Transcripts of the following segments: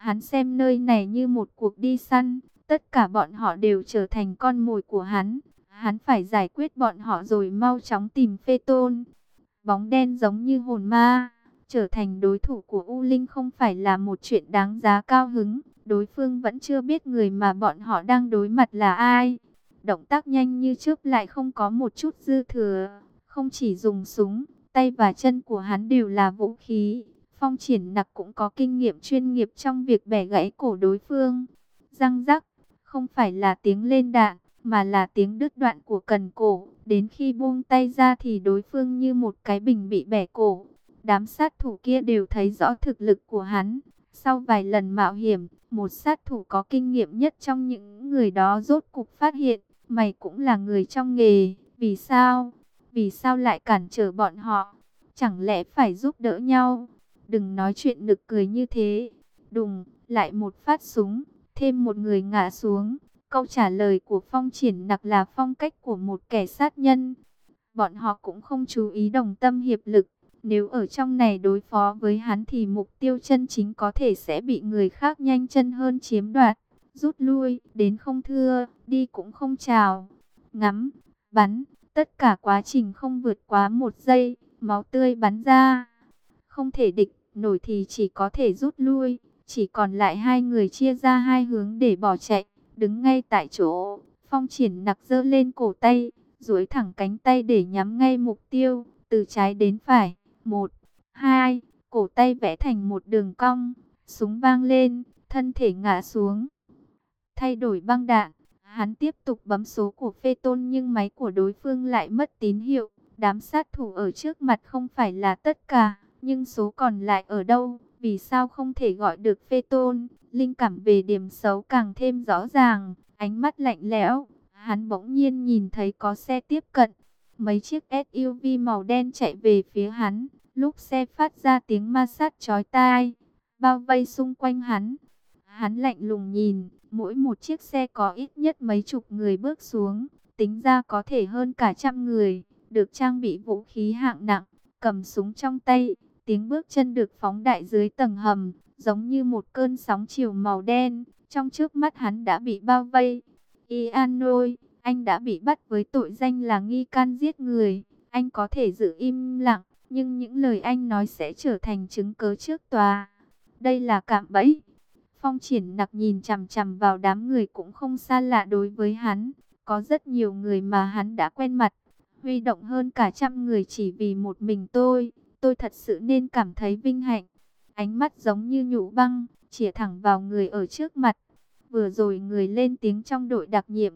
Hắn xem nơi này như một cuộc đi săn, tất cả bọn họ đều trở thành con mồi của hắn. Hắn phải giải quyết bọn họ rồi mau chóng tìm Phê Tôn. Bóng đen giống như hồn ma, trở thành đối thủ của U Linh không phải là một chuyện đáng giá cao hứng. Đối phương vẫn chưa biết người mà bọn họ đang đối mặt là ai. Động tác nhanh như chớp lại không có một chút dư thừa. Không chỉ dùng súng, tay và chân của hắn đều là vũ khí. Phong Triển Nặc cũng có kinh nghiệm chuyên nghiệp trong việc bẻ gãy cổ đối phương. Răng rắc, không phải là tiếng lên đạn, mà là tiếng đứt đoạn của cần cổ. Đến khi buông tay ra thì đối phương như một cái bình bị bẻ cổ. Đám sát thủ kia đều thấy rõ thực lực của hắn. Sau vài lần mạo hiểm, một sát thủ có kinh nghiệm nhất trong những người đó rốt cục phát hiện, mày cũng là người trong nghề. Vì sao? Vì sao lại cản trở bọn họ? Chẳng lẽ phải giúp đỡ nhau? Đừng nói chuyện nực cười như thế. Đùng, lại một phát súng, thêm một người ngã xuống. Câu trả lời của Phong Triển Nặc là phong cách của một kẻ sát nhân. Bọn họ cũng không chú ý đồng tâm hiệp lực. Nếu ở trong này đối phó với hắn thì mục tiêu chân chính có thể sẽ bị người khác nhanh chân hơn chiếm đoạt. Rút lui, đến không thưa, đi cũng không chào. Ngắm, bắn, tất cả quá trình không vượt quá 1 giây, máu tươi bắn ra. Không thể địch nổi thì chỉ có thể rút lui. Chỉ còn lại hai người chia ra hai hướng để bỏ chạy. Đứng ngay tại chỗ, Phong Triển Nặc giơ lên cổ tay, duỗi thẳng cánh tay để nhắm ngay mục tiêu, từ trái đến phải. 1, 2, cổ tay vẽ thành một đường cong, súng vang lên, thân thể ngã xuống. Thay đổi băng đạn, hắn tiếp tục bấm số của Phê Tôn nhưng máy của đối phương lại mất tín hiệu. Đám sát thủ ở trước mặt không phải là tất cả, nhưng số còn lại ở đâu? Vì sao không thể gọi được Phê Tôn? Linh cảm về điểm xấu càng thêm rõ ràng, ánh mắt lạnh lẽo. Hắn bỗng nhiên nhìn thấy có xe tiếp cận. Mấy chiếc SUV màu đen chạy về phía hắn. Lúc xe phát ra tiếng ma sát chói tai, bao vây xung quanh hắn. Hắn lạnh lùng nhìn, mỗi một chiếc xe có ít nhất mấy chục người bước xuống. Tính ra có thể hơn cả 100 người, được trang bị vũ khí hạng nặng, cầm súng trong tay. Tiếng bước chân được phóng đại dưới tầng hầm, giống như một cơn sóng chiều màu đen. Trong trước mắt hắn đã bị bao vây. Ian ơi, anh đã bị bắt với tội danh là nghi can giết người. Anh có thể giữ im lặng, nhưng những lời anh nói sẽ trở thành chứng cớ trước tòa. Đây là cạm bẫy. Phong Triển Nặc nhìn chằm chằm vào đám người cũng không xa lạ đối với hắn. Có rất nhiều người mà hắn đã quen mặt. Huy động hơn cả 100 người chỉ vì một mình tôi. Tôi thật sự nên cảm thấy vinh hạnh. Ánh mắt giống như nhũ băng, chĩa thẳng vào người ở trước mặt. Vừa rồi người lên tiếng trong đội đặc nhiệm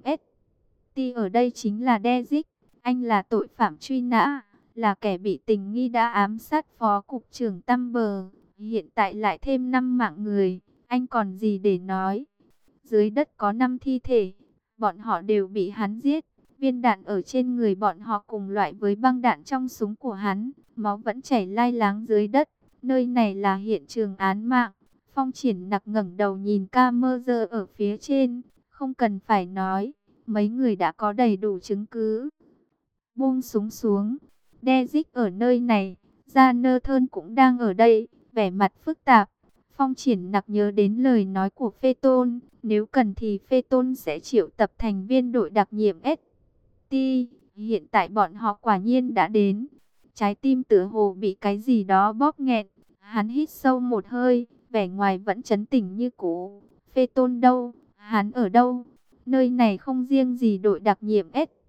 ST ở đây chính là Dezic. Anh là tội phạm truy nã, là kẻ bị tình nghi đã ám sát phó cục trưởng Tamber. Hiện tại lại thêm 5 mạng người, anh còn gì để nói? Dưới đất có 5 thi thể, bọn họ đều bị hắn giết. Viên đạn ở trên người bọn họ cùng loại với băng đạn trong súng của hắn. Máu vẫn chảy lai láng dưới đất. Nơi này là hiện trường án mạng. Phong Triển Nặc ngẩng đầu nhìn camera ở phía trên. Không cần phải nói, mấy người đã có đầy đủ chứng cứ. Buông súng xuống. Dezic ở nơi này, Jonathan cũng đang ở đây, vẻ mặt phức tạp. Phong Triển Nặc nhớ đến lời nói của Phê Tôn. Nếu cần thì Phê Tôn sẽ triệu tập thành viên đội đặc nhiệm ST. Hiện tại bọn họ quả nhiên đã đến. Trái tim tựa hồ bị cái gì đó bóp nghẹn. Hắn hít sâu một hơi, vẻ ngoài vẫn trấn tĩnh như cũ. Phê Tôn đâu? Hắn ở đâu? Nơi này không riêng gì đội đặc nhiệm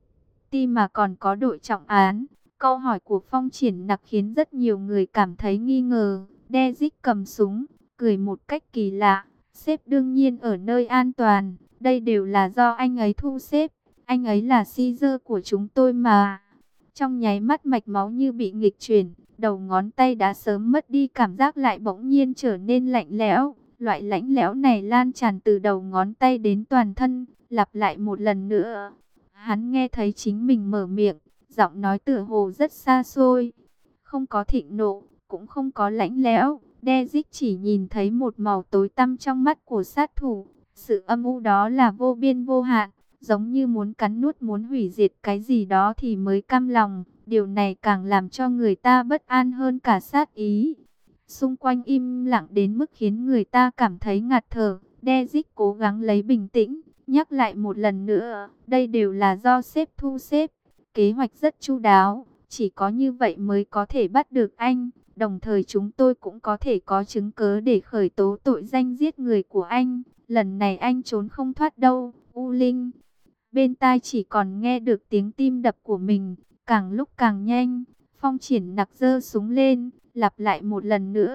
ST mà còn có đội trọng án. Câu hỏi của Phong Triển Nặc khiến rất nhiều người cảm thấy nghi ngờ. Dezic cầm súng, cười một cách kỳ lạ. Sếp đương nhiên ở nơi an toàn. Đây đều là do anh ấy thu xếp. Anh ấy là Caesar của chúng tôi mà. Trong nháy mắt mạch máu như bị nghịch chuyển. Đầu ngón tay đã sớm mất đi cảm giác lại bỗng nhiên trở nên lạnh lẽo. Loại lạnh lẽo này lan tràn từ đầu ngón tay đến toàn thân. Lặp lại một lần nữa. Hắn nghe thấy chính mình mở miệng. Giọng nói tựa hồ rất xa xôi. Không có thịnh nộ, cũng không có lạnh lẽo. Dezic chỉ nhìn thấy một màu tối tăm trong mắt của sát thủ. Sự âm u đó là vô biên vô hạn. Giống như muốn cắn nuốt, muốn hủy diệt cái gì đó thì mới cam lòng. Điều này càng làm cho người ta bất an hơn cả sát ý. Xung quanh im lặng đến mức khiến người ta cảm thấy ngạt thở. Dezic cố gắng lấy bình tĩnh, nhắc lại một lần nữa, đây đều là do sếp thu xếp. Kế hoạch rất chu đáo, chỉ có như vậy mới có thể bắt được anh. Đồng thời chúng tôi cũng có thể có chứng cớ để khởi tố tội danh giết người của anh. Lần này anh trốn không thoát đâu, U Linh. Bên tai chỉ còn nghe được tiếng tim đập của mình, càng lúc càng nhanh. Phong Triển Nặc giơ súng lên, lặp lại một lần nữa.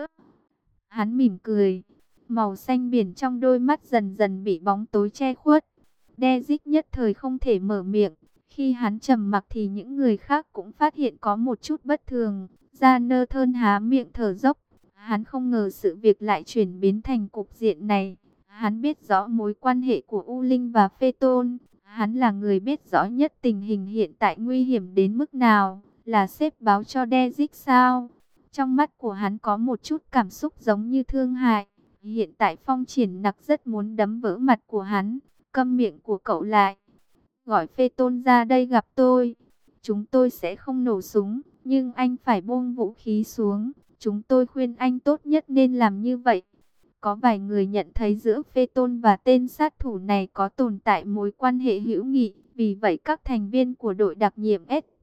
Hắn mỉm cười, màu xanh biển trong đôi mắt dần dần bị bóng tối che khuất. Dezic nhất thời không thể mở miệng. Khi hắn trầm mặc thì những người khác cũng phát hiện có một chút bất thường. Jonathan há miệng thở dốc. Hắn không ngờ sự việc lại chuyển biến thành cục diện này. Hắn biết rõ mối quan hệ của U Linh và Phaeton. Hắn là người biết rõ nhất tình hình hiện tại nguy hiểm đến mức nào. Là sếp báo cho Dezic sao? Trong mắt của hắn có một chút cảm xúc giống như thương hại. Hiện tại Phong Triển Nặc rất muốn đấm vỡ mặt của hắn. Câm miệng của cậu lại. Gọi Phaeton ra đây gặp tôi. Chúng tôi sẽ không nổ súng, nhưng anh phải buông vũ khí xuống. Chúng tôi khuyên anh tốt nhất nên làm như vậy. Có vài người nhận thấy giữa Phaeton và tên sát thủ này có tồn tại mối quan hệ hữu nghị. Vì vậy các thành viên của đội đặc nhiệm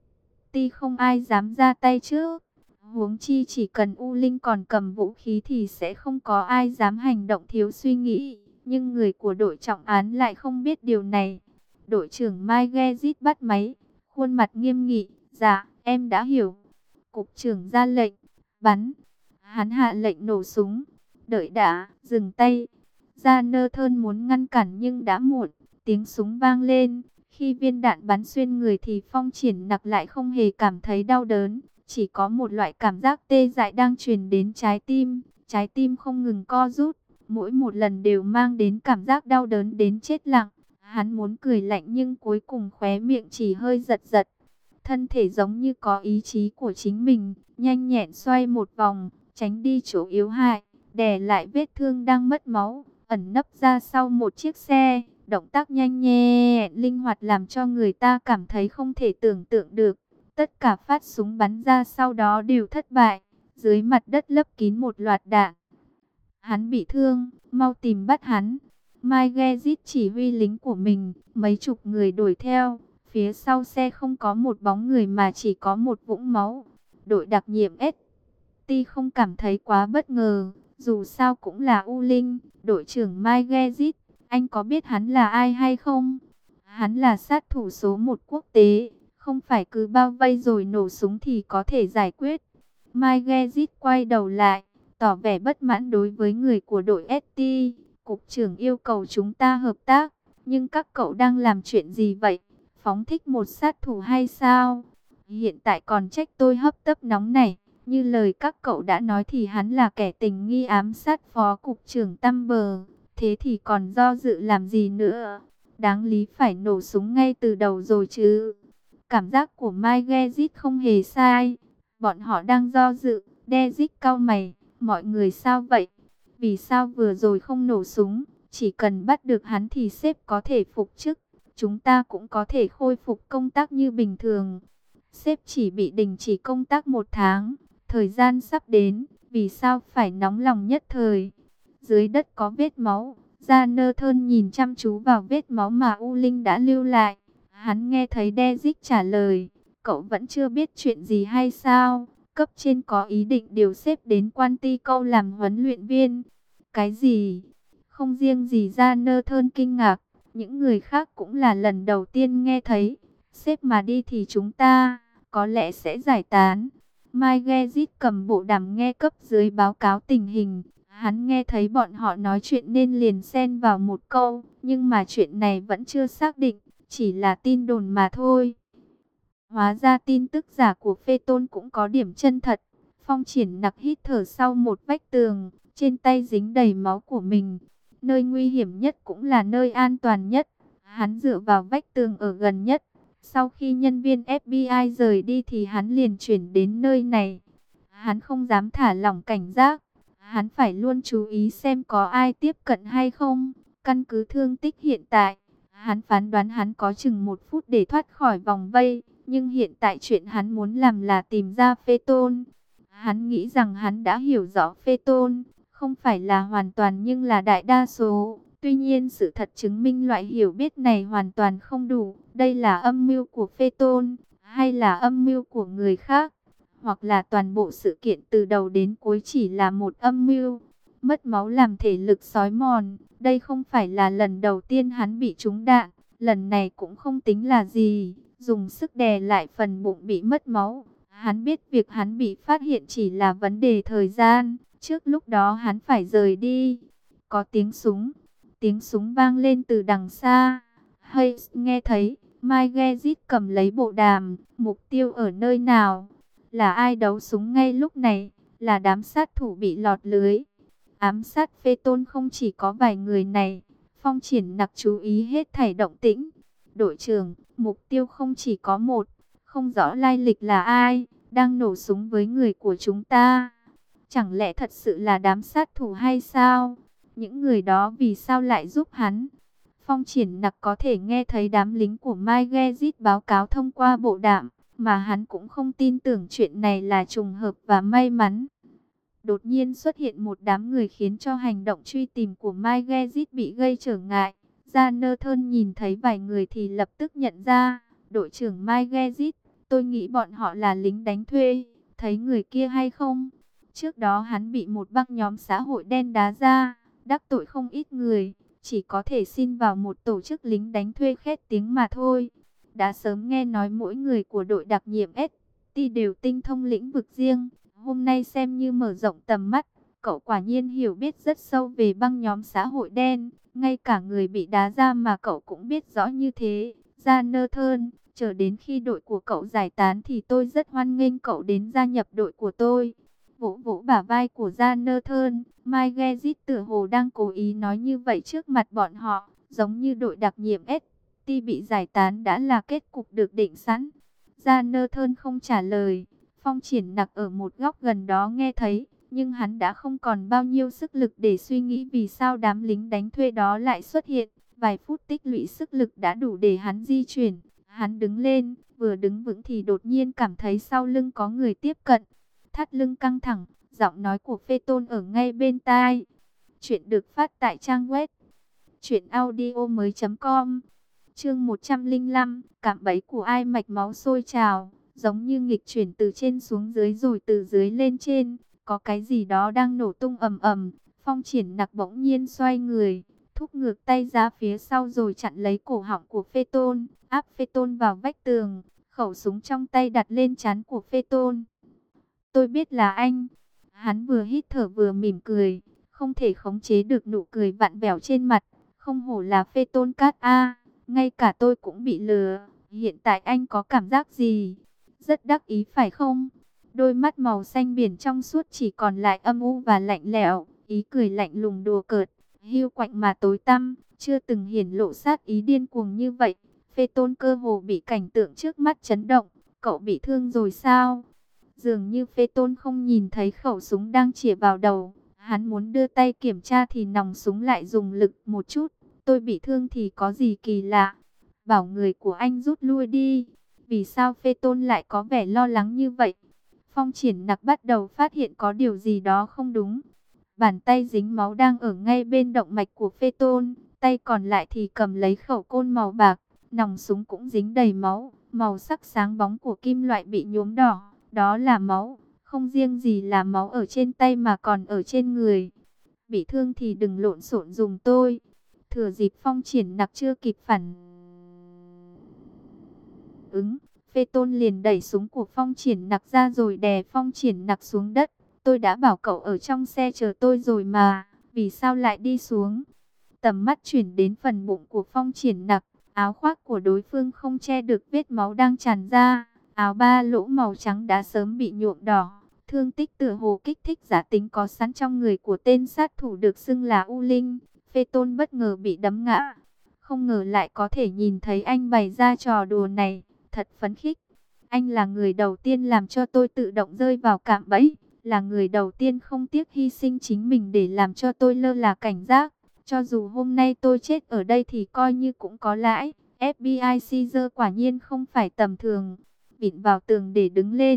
ST không ai dám ra tay trước. Huống chi chỉ cần U Linh còn cầm vũ khí thì sẽ không có ai dám hành động thiếu suy nghĩ. Nhưng người của đội trọng án lại không biết điều này. Đội trưởng Mike Gezit bắt máy, khuôn mặt nghiêm nghị. Dạ, em đã hiểu. Cục trưởng ra lệnh, bắn. Hắn hạ lệnh nổ súng. Đợi đã, dừng tay. Jonathan muốn ngăn cản nhưng đã muộn. Tiếng súng vang lên. Khi viên đạn bắn xuyên người thì Phong Triển Nặc lại không hề cảm thấy đau đớn. Chỉ có một loại cảm giác tê dại đang truyền đến trái tim. Trái tim không ngừng co rút. Mỗi một lần đều mang đến cảm giác đau đớn đến chết lặng. Hắn muốn cười lạnh nhưng cuối cùng khóe miệng chỉ hơi giật giật. Thân thể giống như có ý chí của chính mình, nhanh nhẹn xoay một vòng, tránh đi chỗ yếu hại, đè lại vết thương đang mất máu, ẩn nấp ra sau một chiếc xe. Động tác nhanh nhẹn, linh hoạt làm cho người ta cảm thấy không thể tưởng tượng được. Tất cả phát súng bắn ra sau đó đều thất bại, dưới mặt đất lấp kín một loạt đạn. Hắn bị thương, mau tìm bắt hắn. Mike Gezit chỉ huy lính của mình, mấy chục người đuổi theo. Phía sau xe không có một bóng người mà chỉ có một vũng máu. Đội đặc nhiệm ST không cảm thấy quá bất ngờ, dù sao cũng là U Linh. Đội trưởng Mike Gezit, anh có biết hắn là ai hay không? Hắn là sát thủ số 1 quốc tế, không phải cứ bao vây rồi nổ súng thì có thể giải quyết. Mike Gezit quay đầu lại, tỏ vẻ bất mãn đối với người của đội ST. Cục trưởng yêu cầu chúng ta hợp tác, nhưng các cậu đang làm chuyện gì vậy? Phóng thích một sát thủ hay sao? Hiện tại còn trách tôi hấp tấp nóng này. Như lời các cậu đã nói thì hắn là kẻ tình nghi ám sát phó cục trưởng Tamber. Thế thì còn do dự làm gì nữa? Đáng lý phải nổ súng ngay từ đầu rồi chứ. Cảm giác của Mike Gezit không hề sai. Bọn họ đang do dự. Dezic cau mày. Mọi người sao vậy? Vì sao vừa rồi không nổ súng? Chỉ cần bắt được hắn thì sếp có thể phục chức. Chúng ta cũng có thể khôi phục công tác như bình thường. Sếp chỉ bị đình chỉ công tác 1 tháng. Thời gian sắp đến. Vì sao phải nóng lòng nhất thời? Dưới đất có vết máu. Jonathan nhìn chăm chú vào vết máu mà U Linh đã lưu lại. Hắn nghe thấy Dezic trả lời. Cậu vẫn chưa biết chuyện gì hay sao? Cấp trên có ý định điều xếp đến Quan Ti Câu làm huấn luyện viên. Cái gì? Không riêng gì Jonathan kinh ngạc. Những người khác cũng là lần đầu tiên nghe thấy. Sếp mà đi thì chúng ta có lẽ sẽ giải tán. Mike Gezit cầm bộ đàm nghe cấp dưới báo cáo tình hình. Hắn nghe thấy bọn họ nói chuyện nên liền xen vào một câu. Nhưng mà chuyện này vẫn chưa xác định. Chỉ là tin đồn mà thôi. Hóa ra tin tức giả của Phaeton cũng có điểm chân thật. Phong Triển Nặc hít thở sau một vách tường. Trên tay dính đầy máu của mình. Nơi nguy hiểm nhất cũng là nơi an toàn nhất. Hắn dựa vào vách tường ở gần nhất. Sau khi nhân viên FBI rời đi thì hắn liền chuyển đến nơi này. Hắn không dám thả lỏng cảnh giác. Hắn phải luôn chú ý xem có ai tiếp cận hay không. Căn cứ thương tích hiện tại, hắn phán đoán hắn có chừng 1 phút để thoát khỏi vòng vây. Nhưng hiện tại chuyện hắn muốn làm là tìm ra Phaeton. Hắn nghĩ rằng hắn đã hiểu rõ Phê Tôn, không phải là hoàn toàn nhưng là đại đa số. Tuy nhiên sự thật chứng minh loại hiểu biết này hoàn toàn không đủ. Đây là âm mưu của Phê Tôn, hay là âm mưu của người khác, hoặc là toàn bộ sự kiện từ đầu đến cuối chỉ là một âm mưu. Mất máu làm thể lực xói mòn, đây không phải là lần đầu tiên hắn bị trúng đạn, lần này cũng không tính là gì, dùng sức đè lại phần bụng bị mất máu. Hắn biết việc hắn bị phát hiện chỉ là vấn đề thời gian, trước lúc đó hắn phải rời đi. Có tiếng súng vang lên từ đằng xa. Hayes nghe thấy, Mike cầm lấy bộ đàm, mục tiêu ở nơi nào? Là ai đấu súng ngay lúc này? Là đám sát thủ bị lọt lưới. Ám sát Phê Tôn không chỉ có vài người này. Phong Triển Nặc chú ý hết thảy động tĩnh. Đội trưởng, mục tiêu không chỉ có một, không rõ lai lịch là ai, đang nổ súng với người của chúng ta. Chẳng lẽ thật sự là đám sát thủ hay sao? Những người đó vì sao lại giúp hắn? Phong Triển Nặc có thể nghe thấy đám lính của Mai Gezit báo cáo thông qua bộ đàm, mà hắn cũng không tin tưởng chuyện này là trùng hợp và may mắn. Đột nhiên xuất hiện một đám người khiến cho hành động truy tìm của Mai Gezit bị gây trở ngại. Jonathan nhìn thấy vài người thì lập tức nhận ra, đội trưởng Mai Gezit, tôi nghĩ bọn họ là lính đánh thuê, thấy người kia hay không? Trước đó hắn bị một băng nhóm xã hội đen đá ra, đắc tội không ít người, chỉ có thể xin vào một tổ chức lính đánh thuê khét tiếng mà thôi. Đã sớm nghe nói mỗi người của đội đặc nhiệm ST đều tinh thông lĩnh vực riêng, hôm nay xem như mở rộng tầm mắt. Cậu quả nhiên hiểu biết rất sâu về băng nhóm xã hội đen, ngay cả người bị đá ra mà cậu cũng biết rõ như thế. Jonathan, chờ đến khi đội của cậu giải tán thì tôi rất hoan nghênh cậu đến gia nhập đội của tôi. Vỗ vỗ bả vai của Jonathan, Mike Gezit tựa hồ đang cố ý nói như vậy trước mặt bọn họ, giống như đội đặc nhiệm ST bị giải tán đã là kết cục được định sẵn. Jonathan không trả lời, Phong Triển Nặc ở một góc gần đó nghe thấy, nhưng hắn đã không còn bao nhiêu sức lực để suy nghĩ vì sao đám lính đánh thuê đó lại xuất hiện. Vài phút tích lũy sức lực đã đủ để hắn di chuyển. Hắn đứng lên, vừa đứng vững thì đột nhiên cảm thấy sau lưng có người tiếp cận. Thắt lưng căng thẳng, giọng nói của Phê Tôn ở ngay bên tai. Chuyện được phát tại trang web truyệnaudiomoi.com. Chương 105, cạm bẫy của ai mạch máu sôi trào, giống như nghịch chuyển từ trên xuống dưới rồi từ dưới lên trên, có cái gì đó đang nổ tung ầm ầm. Phong Triển Nặc bỗng nhiên xoay người, thúc ngược tay ra phía sau rồi chặn lấy cổ họng của Phê Tôn, áp Phê Tôn vào vách tường, khẩu súng trong tay đặt lên trán của Phê Tôn. Tôi biết là anh. Hắn vừa hít thở vừa mỉm cười, không thể khống chế được nụ cười vặn vẹo trên mặt. Không hổ là Phê Tôn Cát A, ngay cả tôi cũng bị lừa. Hiện tại anh có cảm giác gì? Rất đắc ý phải không? Đôi mắt màu xanh biển trong suốt chỉ còn lại âm u và lạnh lẽo, ý cười lạnh lùng đùa cợt, hiu quạnh mà tối tăm, chưa từng hiển lộ sát ý điên cuồng như vậy. Phê Tôn cơ hồ bị cảnh tượng trước mắt chấn động. Cậu bị thương rồi sao? Dường như Phê Tôn không nhìn thấy khẩu súng đang chĩa vào đầu. Hắn muốn đưa tay kiểm tra thì nòng súng lại dùng lực một chút. Tôi bị thương thì có gì kỳ lạ? Bảo người của anh rút lui đi. Vì sao Phê Tôn lại có vẻ lo lắng như vậy? Phong Triển Nặc bắt đầu phát hiện có điều gì đó không đúng. Bàn tay dính máu đang ở ngay bên động mạch của Phê Tôn. Tay còn lại thì cầm lấy khẩu côn màu bạc. Nòng súng cũng dính đầy máu. Màu sắc sáng bóng của kim loại bị nhuốm đỏ. Đó là máu, không riêng gì là máu ở trên tay mà còn ở trên người. Bị thương thì đừng lộn xộn giùm tôi. Thừa dịp Phong Triển Nặc chưa kịp phản ứng, Phê Tôn liền đẩy súng của Phong Triển Nặc ra rồi đè Phong Triển Nặc xuống đất. Tôi đã bảo cậu ở trong xe chờ tôi rồi mà, vì sao lại đi xuống? Tầm mắt chuyển đến phần bụng của Phong Triển Nặc, áo khoác của đối phương không che được vết máu đang tràn ra. Áo ba lỗ màu trắng đã sớm bị nhuộm đỏ. Thương tích tựa hồ kích thích giả tính có sẵn trong người của tên sát thủ được xưng là U Linh. Phê Tôn bất ngờ bị đấm ngã. Không ngờ lại có thể nhìn thấy anh bày ra trò đùa này. Thật phấn khích. Anh là người đầu tiên làm cho tôi tự động rơi vào cạm bẫy. Là người đầu tiên không tiếc hy sinh chính mình để làm cho tôi lơ là cảnh giác. Cho dù hôm nay tôi chết ở đây thì coi như cũng có lãi. FBI Caesar quả nhiên không phải tầm thường. Vịn vào tường để đứng lên,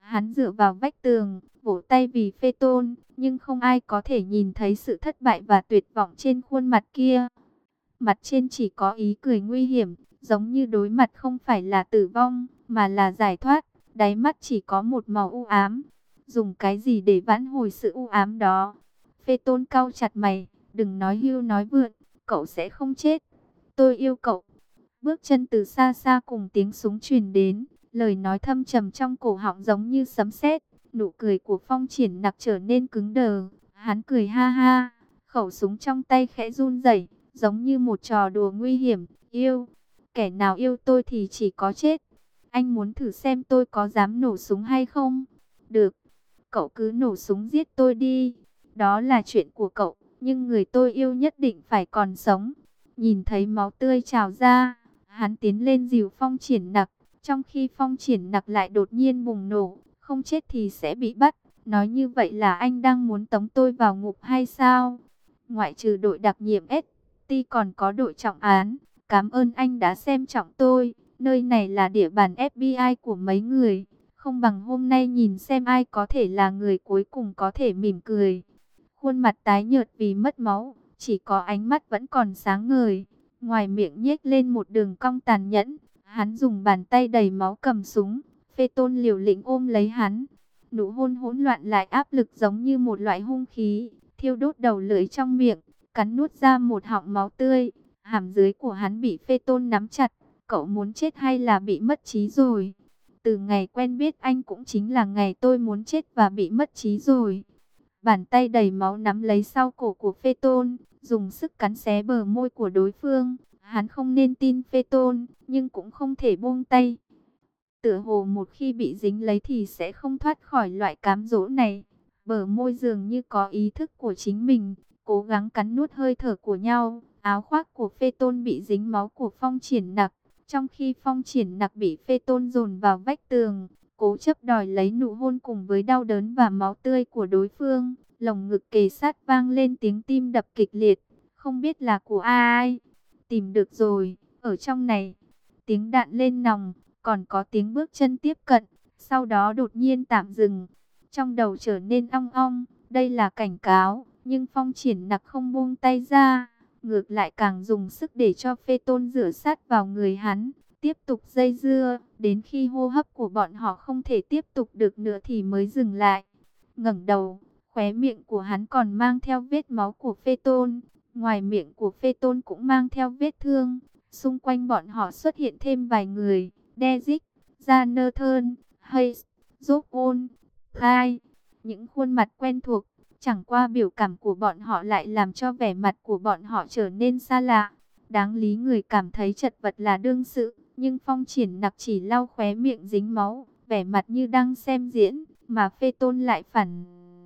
Hắn dựa vào vách tường, vỗ tay vì Phê Tôn, nhưng không ai có thể nhìn thấy sự thất bại và tuyệt vọng trên khuôn mặt kia. Mặt trên chỉ có ý cười nguy hiểm, giống như đối mặt không phải là tử vong, mà là giải thoát. Đáy mắt chỉ có một màu u ám. Dùng cái gì để vãn hồi sự u ám đó? Phê Tôn cau chặt mày, đừng nói hưu nói vượn, cậu sẽ không chết. Tôi yêu cậu. Bước chân từ xa xa cùng tiếng súng truyền đến, lời nói thâm trầm trong cổ họng giống như sấm sét. Nụ cười của Phong Triển Nặc trở nên cứng đờ. Hắn cười ha ha, khẩu súng trong tay khẽ run rẩy, giống như một trò đùa nguy hiểm. Yêu, kẻ nào yêu tôi thì chỉ có chết. Anh muốn thử xem tôi có dám nổ súng hay không? Được, cậu cứ nổ súng giết tôi đi. Đó là chuyện của cậu, nhưng người tôi yêu nhất định phải còn sống. Nhìn thấy máu tươi trào ra, hắn tiến lên dìu Phong Triển Nặc, trong khi Phong Triển Nặc lại đột nhiên bùng nổ, không chết thì sẽ bị bắt. Nói như vậy là anh đang muốn tống tôi vào ngục hay sao? Ngoại trừ đội đặc nhiệm ST còn có đội trọng án. Cảm ơn anh đã xem trọng tôi. Nơi này là địa bàn FBI của mấy người. Không bằng hôm nay nhìn xem ai có thể là người cuối cùng có thể mỉm cười. Khuôn mặt tái nhợt vì mất máu, chỉ có ánh mắt vẫn còn sáng ngời. Ngoài miệng nhếch lên một đường cong tàn nhẫn. Hắn dùng bàn tay đầy máu cầm súng. Phê Tôn liều lĩnh ôm lấy hắn. Nụ hôn hỗn loạn lại áp lực giống như một loại hung khí, thiêu đốt đầu lưỡi trong miệng, cắn nuốt ra một họng máu tươi. Hàm dưới của hắn bị Phê Tôn nắm chặt. Cậu muốn chết hay là bị mất trí rồi? Từ ngày quen biết anh cũng chính là ngày tôi muốn chết và bị mất trí rồi. Bàn tay đầy máu nắm lấy sau cổ của Phê Tôn, dùng sức cắn xé bờ môi của đối phương. Hắn không nên tin Phê Tôn, nhưng cũng không thể buông tay. Tựa hồ một khi bị dính lấy thì sẽ không thoát khỏi loại cám dỗ này. Bờ môi dường như có ý thức của chính mình, cố gắng cắn nuốt hơi thở của nhau. Áo khoác của Phê Tôn bị dính máu của Phong Triển Nặc, trong khi Phong Triển Nặc bị Phê Tôn dồn vào vách tường, cố chấp đòi lấy nụ hôn cùng với đau đớn và máu tươi của đối phương. Lồng ngực kề sát vang lên tiếng tim đập kịch liệt, không biết là của ai. Tìm được rồi, ở trong này. Tiếng đạn lên nòng, còn có tiếng bước chân tiếp cận, sau đó đột nhiên tạm dừng. Trong đầu trở nên ong ong, đây là cảnh cáo, nhưng Phong Triển Nặc không buông tay ra. Ngược lại càng dùng sức để cho Phê Tôn rửa sát vào người hắn, tiếp tục dây dưa, đến khi hô hấp của bọn họ không thể tiếp tục được nữa thì mới dừng lại. Ngẩng đầu, khóe miệng của hắn còn mang theo vết máu của Phê Tôn, ngoài miệng của Phê Tôn cũng mang theo vết thương. Xung quanh bọn họ xuất hiện thêm vài người, Dezic, Jonathan, Hayes, Joel, Guy, những khuôn mặt quen thuộc. Chẳng qua biểu cảm của bọn họ lại làm cho vẻ mặt của bọn họ trở nên xa lạ. Đáng lý người cảm thấy chật vật là đương sự, nhưng Phong Triển Nặc chỉ lau khóe miệng dính máu, vẻ mặt như đang xem diễn, mà Phê Tôn lại phản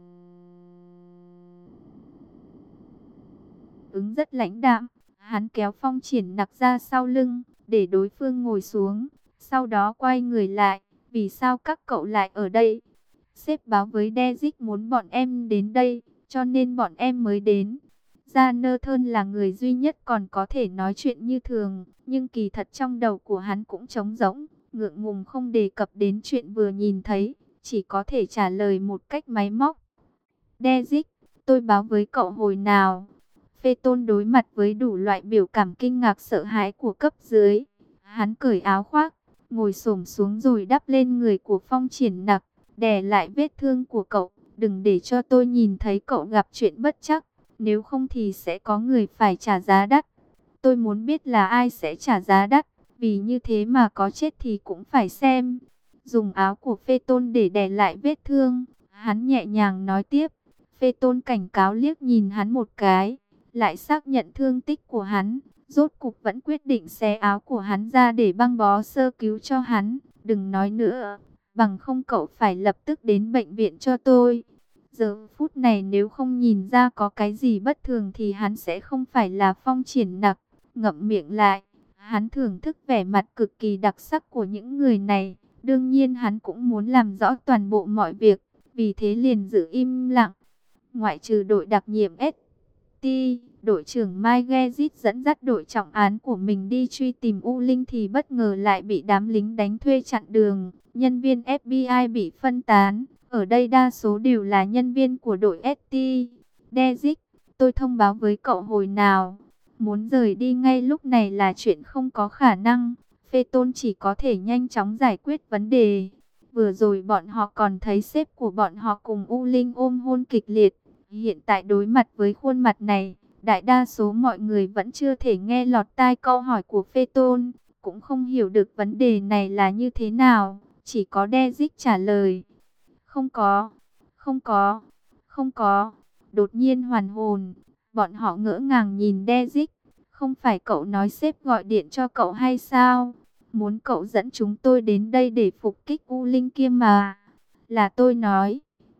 ứng rất lãnh đạm. Hắn kéo Phong Triển Nặc ra sau lưng, để đối phương ngồi xuống, sau đó quay người lại. Vì sao các cậu lại ở đây? Sếp báo với Dezic muốn bọn em đến đây, cho nên bọn em mới đến. Jonathan là người duy nhất còn có thể nói chuyện như thường, nhưng kỳ thật trong đầu của hắn cũng trống rỗng, ngượng ngùng không đề cập đến chuyện vừa nhìn thấy, chỉ có thể trả lời một cách máy móc. Dezic, tôi báo với cậu hồi nào? Phê Tôn đối mặt với đủ loại biểu cảm kinh ngạc sợ hãi của cấp dưới. Hắn cởi áo khoác, ngồi xổm xuống rồi đắp lên người của Phong Triển Nặc, đè lại vết thương của cậu. Đừng để cho tôi nhìn thấy cậu gặp chuyện bất trắc, nếu không thì sẽ có người phải trả giá đắt. Tôi muốn biết là ai sẽ trả giá đắt, vì như thế mà có chết thì cũng phải xem. Dùng áo của Phê Tôn để đè lại vết thương, hắn nhẹ nhàng nói tiếp. Phê Tôn cảnh cáo liếc nhìn hắn một cái, lại xác nhận thương tích của hắn, rốt cục vẫn quyết định xé áo của hắn ra để băng bó sơ cứu cho hắn. Đừng nói nữa, bằng không cậu phải lập tức đến bệnh viện cho tôi. Giờ phút này nếu không nhìn ra có cái gì bất thường thì hắn sẽ không phải là Phong Triển Nặc. Ngậm miệng lại, hắn thưởng thức vẻ mặt cực kỳ đặc sắc của những người này. Đương nhiên hắn cũng muốn làm rõ toàn bộ mọi việc, vì thế liền giữ im lặng. Ngoại trừ đội đặc nhiệm ST, đội trưởng Mai Gezit dẫn dắt đội trọng án của mình đi truy tìm U Linh thì bất ngờ lại bị đám lính đánh thuê chặn đường. Nhân viên FBI bị phân tán, ở đây đa số đều là nhân viên của đội ST. Dezic, tôi thông báo với cậu hồi nào. Muốn rời đi ngay lúc này là chuyện không có khả năng. Phaeton chỉ có thể nhanh chóng giải quyết vấn đề. Vừa rồi bọn họ còn thấy sếp của bọn họ cùng U Linh ôm hôn kịch liệt. Hiện tại đối mặt với khuôn mặt này, đại đa số mọi người vẫn chưa thể nghe lọt tai câu hỏi của Phaeton, cũng không hiểu được vấn đề này là như thế nào. Chỉ có Dezic trả lời. Không có, không có, không có. Đột nhiên hoàn hồn, bọn họ ngỡ ngàng nhìn Dezic. Không phải cậu nói sếp gọi điện cho cậu hay sao? Muốn cậu dẫn chúng tôi đến đây để phục kích U Linh kia mà. Là tôi nói.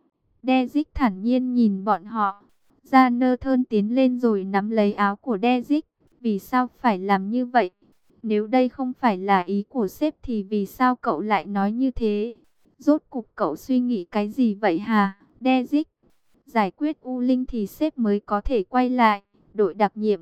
Dezic thản nhiên nhìn bọn họ. Jonathan tiến lên rồi nắm lấy áo của Dezic. Vì sao phải làm như vậy? Nếu đây không phải là ý của sếp thì vì sao cậu lại nói như thế? Rốt cục cậu suy nghĩ cái gì vậy hả, Dezic? Giải quyết U Linh thì sếp mới có thể quay lại. Đội đặc nhiệm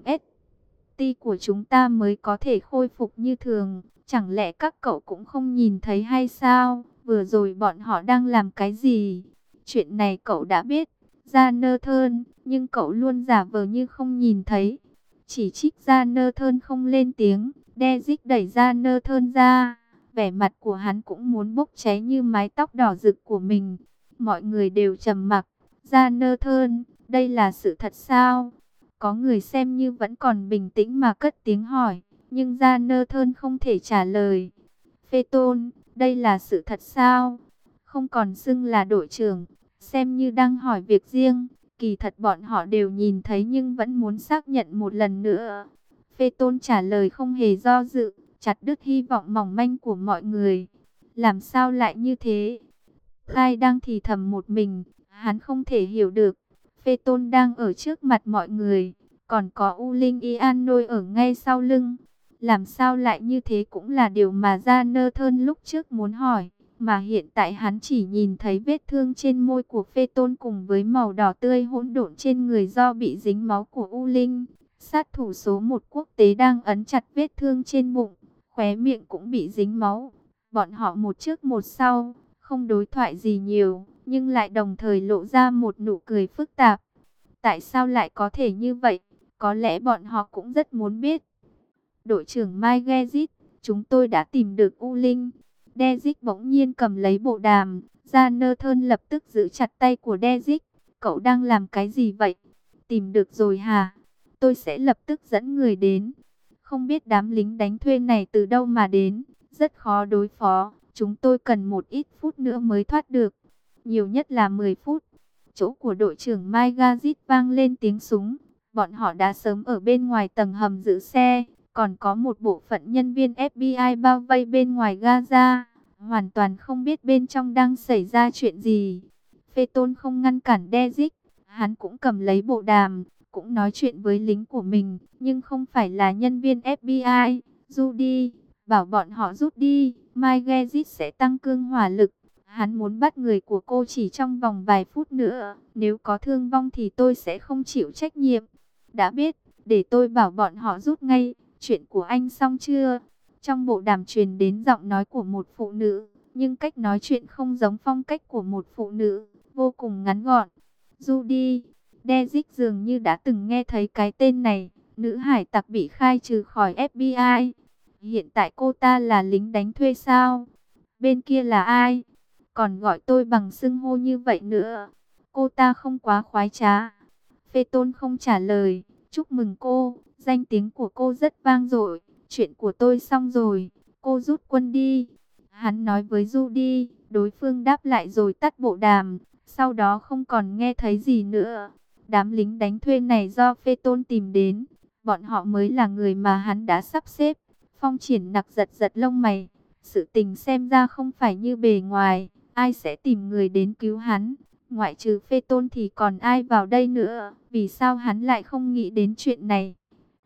ST của chúng ta mới có thể khôi phục như thường. Chẳng lẽ các cậu cũng không nhìn thấy hay sao? Vừa rồi bọn họ đang làm cái gì? Chuyện này cậu đã biết, Jonathan, nhưng cậu luôn giả vờ như không nhìn thấy. Chỉ trích Jonathan không lên tiếng. Dezic đẩy Jonathan ra. Vẻ mặt của hắn cũng muốn bốc cháy như mái tóc đỏ rực của mình. Mọi người đều trầm mặc. Jonathan, đây là sự thật sao? Có người xem như vẫn còn bình tĩnh mà cất tiếng hỏi. Nhưng Jonathan không thể trả lời. Phaeton, đây là sự thật sao? Không còn xưng là đội trưởng. Xem như đang hỏi việc riêng. Kỳ thật bọn họ đều nhìn thấy nhưng vẫn muốn xác nhận một lần nữa. Phaeton trả lời không hề do dự, chặt đứt hy vọng mỏng manh của mọi người. Làm sao lại như thế? Kai đang thì thầm một mình, hắn không thể hiểu được. Phaeton đang ở trước mặt mọi người, còn có U Linh Ianoi ở ngay sau lưng. Làm sao lại như thế cũng là điều mà Jonathan lúc trước muốn hỏi. Mà hiện tại hắn chỉ nhìn thấy vết thương trên môi của Phaeton cùng với màu đỏ tươi hỗn độn trên người do bị dính máu của U Linh. Sát thủ số 1 quốc tế đang ấn chặt vết thương trên bụng, khóe miệng cũng bị dính máu. Bọn họ một trước một sau, không đối thoại gì nhiều, nhưng lại đồng thời lộ ra một nụ cười phức tạp. Tại sao lại có thể như vậy? Có lẽ bọn họ cũng rất muốn biết. Đội trưởng Mike Gezit, chúng tôi đã tìm được U Linh. Dezic bỗng nhiên cầm lấy bộ đàm. Jonathan lập tức giữ chặt tay của Dezic. Cậu đang làm cái gì vậy? Tìm được rồi hả? Tôi sẽ lập tức dẫn người đến. Không biết đám lính đánh thuê này từ đâu mà đến. Rất khó đối phó. Chúng tôi cần một ít phút nữa mới thoát được. Nhiều nhất là 10 phút. Chỗ của đội trưởng Mike Gezit vang lên tiếng súng. Bọn họ đã sớm ở bên ngoài tầng hầm giữ xe. Còn có một bộ phận nhân viên FBI bao vây bên ngoài Gaza. Hoàn toàn không biết bên trong đang xảy ra chuyện gì. Phaeton không ngăn cản Dezic. Hắn cũng cầm lấy bộ đàm. Cũng nói chuyện với lính của mình. Nhưng không phải là nhân viên FBI. Judy, bảo bọn họ rút đi. Mike Gezit sẽ tăng cương hỏa lực. Hắn muốn bắt người của cô chỉ trong vòng vài phút nữa. Nếu có thương vong thì tôi sẽ không chịu trách nhiệm. Đã biết, để tôi bảo bọn họ rút ngay. Chuyện của anh xong chưa? Trong bộ đàm truyền đến giọng nói của một phụ nữ. Nhưng cách nói chuyện không giống phong cách của một phụ nữ. Vô cùng ngắn gọn. Judy. Dezic dường như đã từng nghe thấy cái tên này. Nữ hải tặc bị khai trừ khỏi FBI. Hiện tại cô ta là lính đánh thuê sao? Bên kia là ai? Còn gọi tôi bằng xưng hô như vậy nữa. Cô ta không quá khoái trá. Phaeton không trả lời. Chúc mừng cô. Danh tiếng của cô rất vang dội. Chuyện của tôi xong rồi. Cô rút quân đi. Hắn nói với Judy. Đối phương đáp lại rồi tắt bộ đàm. Sau đó không còn nghe thấy gì nữa. Đám lính đánh thuê này do Phaeton tìm đến. Bọn họ mới là người mà hắn đã sắp xếp. Phong Triển Nặc giật giật lông mày. Sự tình xem ra không phải như bề ngoài. Ai sẽ tìm người đến cứu hắn? Ngoại trừ Phaeton thì còn ai vào đây nữa? Vì sao hắn lại không nghĩ đến chuyện này?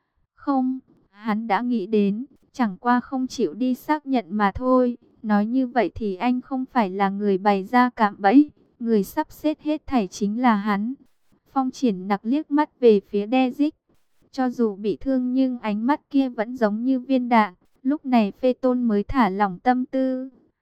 Không, hắn đã nghĩ đến. Chẳng qua không chịu đi xác nhận mà thôi. Nói như vậy thì anh không phải là người bày ra cạm bẫy. Người sắp xếp hết thảy chính là hắn. Phong Triển Nặc liếc mắt về phía Dezic. Cho dù bị thương nhưng ánh mắt kia vẫn giống như viên đạn. Lúc này Phaeton mới thả lỏng tâm tư.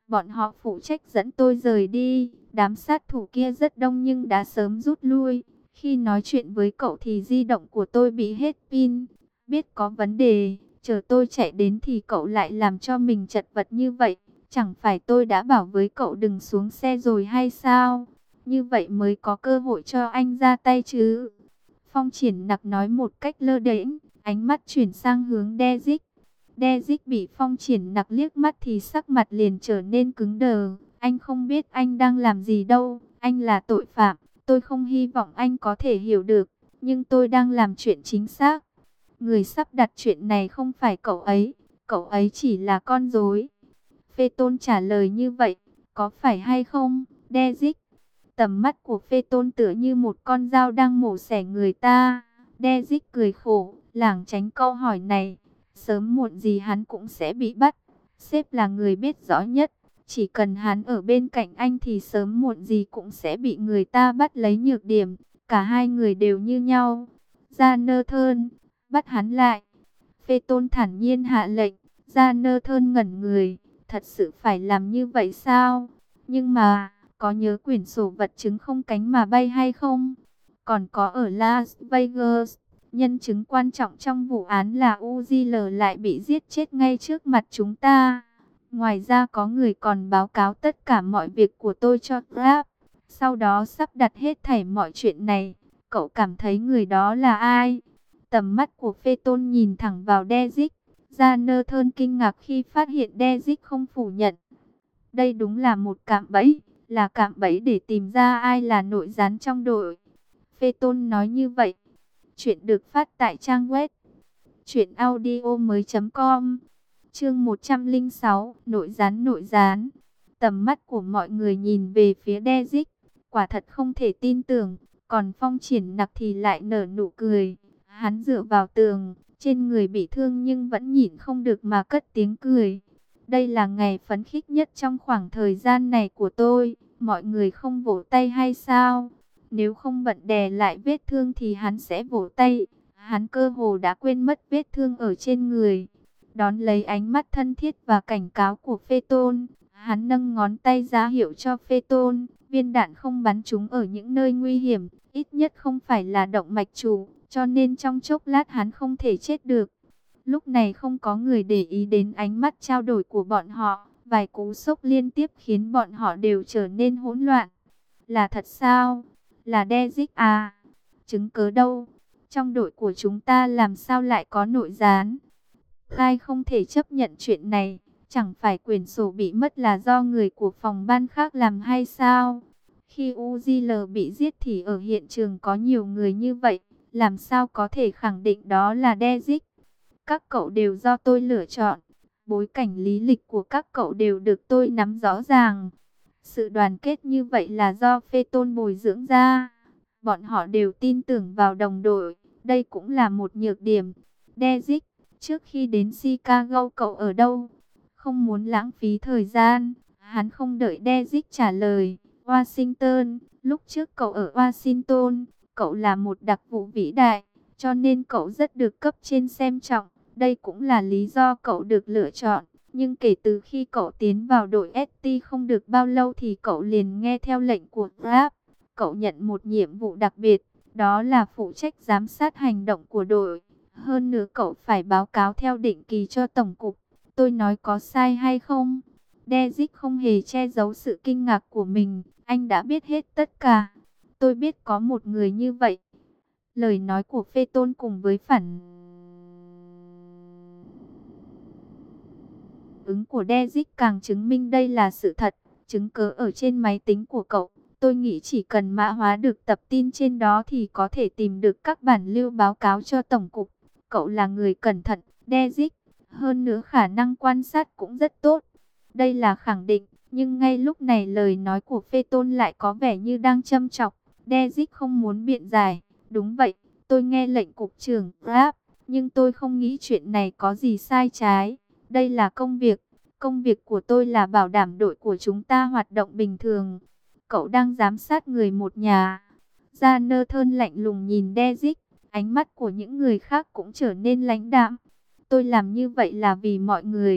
Bọn họ phụ trách dẫn tôi rời đi. Đám sát thủ kia rất đông nhưng đã sớm rút lui. Khi nói chuyện với cậu thì di động của tôi bị hết pin. Biết có vấn đề, chờ tôi chạy đến thì cậu lại làm cho mình chật vật như vậy. Chẳng phải tôi đã bảo với cậu đừng xuống xe rồi hay sao? Như vậy mới có cơ hội cho anh ra tay chứ. Phong Triển Nặc nói một cách lơ đễnh, ánh mắt chuyển sang hướng Dezic. Dezic bị Phong Triển Nặc liếc mắt thì sắc mặt liền trở nên cứng đờ. Anh không biết anh đang làm gì đâu, anh là tội phạm. Tôi không hy vọng anh có thể hiểu được, nhưng tôi đang làm chuyện chính xác. Người sắp đặt chuyện này không phải cậu ấy chỉ là con rối. Phê Tôn trả lời như vậy, có phải hay không, Dezic? Tầm mắt của Phê Tôn tựa như một con dao đang mổ xẻ người ta. Dezic cười khổ, lảng tránh câu hỏi này. Sớm muộn gì hắn cũng sẽ bị bắt. Sếp là người biết rõ nhất. Chỉ cần hắn ở bên cạnh anh thì sớm muộn gì cũng sẽ bị người ta bắt lấy nhược điểm. Cả hai người đều như nhau. Ra nơ thơn, bắt hắn lại. Phê Tôn thản nhiên hạ lệnh. Ra nơ thơn ngẩn người. Thật sự phải làm như vậy sao? Nhưng mà, có nhớ quyển sổ vật chứng không cánh mà bay hay không? Còn có ở Las Vegas, nhân chứng quan trọng trong vụ án là Uzil lại bị giết chết ngay trước mặt chúng ta. Ngoài ra có người còn báo cáo tất cả mọi việc của tôi cho Grab. Sau đó sắp đặt hết thảy mọi chuyện này. Cậu cảm thấy người đó là ai? Tầm mắt của Phê Tôn nhìn thẳng vào Dezic. Jonathan kinh ngạc khi phát hiện Dezic không phủ nhận. Đây đúng là một cạm bẫy, là cạm bẫy để tìm ra ai là nội gián trong đội. Phê Tôn nói như vậy. Chuyện được phát tại trang web truyệnaudiomoi.com. Chương 106, nội gián. Tầm mắt của mọi người nhìn về phía Dezic, quả thật không thể tin tưởng, còn Phong Triển Nặc thì lại nở nụ cười. Hắn dựa vào tường, trên người bị thương nhưng vẫn nhịn không được mà cất tiếng cười. Đây là ngày phấn khích nhất trong khoảng thời gian này của tôi, mọi người không vỗ tay hay sao? Nếu không bận đè lại vết thương thì hắn sẽ vỗ tay. Hắn cơ hồ đã quên mất vết thương ở trên người. Đón lấy ánh mắt thân thiết và cảnh cáo của Phê Tôn, hắn nâng ngón tay ra hiệu cho Phê Tôn. Viên đạn không bắn trúng ở những nơi nguy hiểm, ít nhất không phải là động mạch chủ, cho nên trong chốc lát hắn không thể chết được. Lúc này không có người để ý đến ánh mắt trao đổi của bọn họ. Vài cú sốc liên tiếp khiến bọn họ đều trở nên hỗn loạn. Là thật sao? Là Dezic à? Chứng cớ đâu? Trong đội của chúng ta làm sao lại có nội gián? Ai không thể chấp nhận chuyện này? Chẳng phải quyển sổ bị mất là do người của phòng ban khác làm hay sao? Khi Uzil bị giết thì ở hiện trường có nhiều người như vậy. Làm sao có thể khẳng định đó là Dezic? Các cậu đều do tôi lựa chọn. Bối cảnh lý lịch của các cậu đều được tôi nắm rõ ràng. Sự đoàn kết như vậy là do Phê Tôn bồi dưỡng ra. Bọn họ đều tin tưởng vào đồng đội. Đây cũng là một nhược điểm. Dezic, trước khi đến Chicago cậu ở đâu? Không muốn lãng phí thời gian. Hắn không đợi Dezic trả lời. Washington, lúc trước cậu ở Washington, cậu là một đặc vụ vĩ đại, cho nên cậu rất được cấp trên xem trọng. Đây cũng là lý do cậu được lựa chọn. Nhưng kể từ khi cậu tiến vào đội ST không được bao lâu thì cậu liền nghe theo lệnh của Grab. Cậu nhận một nhiệm vụ đặc biệt, đó là phụ trách giám sát hành động của đội. Hơn nữa cậu phải báo cáo theo định kỳ cho Tổng cục. Tôi nói có sai hay không? Dezic không hề che giấu sự kinh ngạc của mình. Anh đã biết hết tất cả. Tôi biết có một người như vậy. Lời nói của Phê Tôn cùng với phản ứng của Dezic càng chứng minh đây là sự thật. Chứng cứ ở trên máy tính của cậu. Tôi nghĩ chỉ cần mã hóa được tập tin trên đó thì có thể tìm được các bản lưu báo cáo cho Tổng cục. Cậu là người cẩn thận, Dezic. Hơn nữa khả năng quan sát cũng rất tốt. Đây là khẳng định. Nhưng ngay lúc này lời nói của Phê Tôn lại có vẻ như đang châm chọc. Dezic không muốn biện giải. Đúng vậy, tôi nghe lệnh cục trưởng Grab. Nhưng tôi không nghĩ chuyện này có gì sai trái. Đây là công việc. Công việc của tôi là bảo đảm đội của chúng ta hoạt động bình thường. Cậu đang giám sát người một nhà. Jonathan lạnh lùng nhìn Dezic. Ánh mắt của những người khác cũng trở nên lãnh đạm. Tôi làm như vậy là vì mọi người.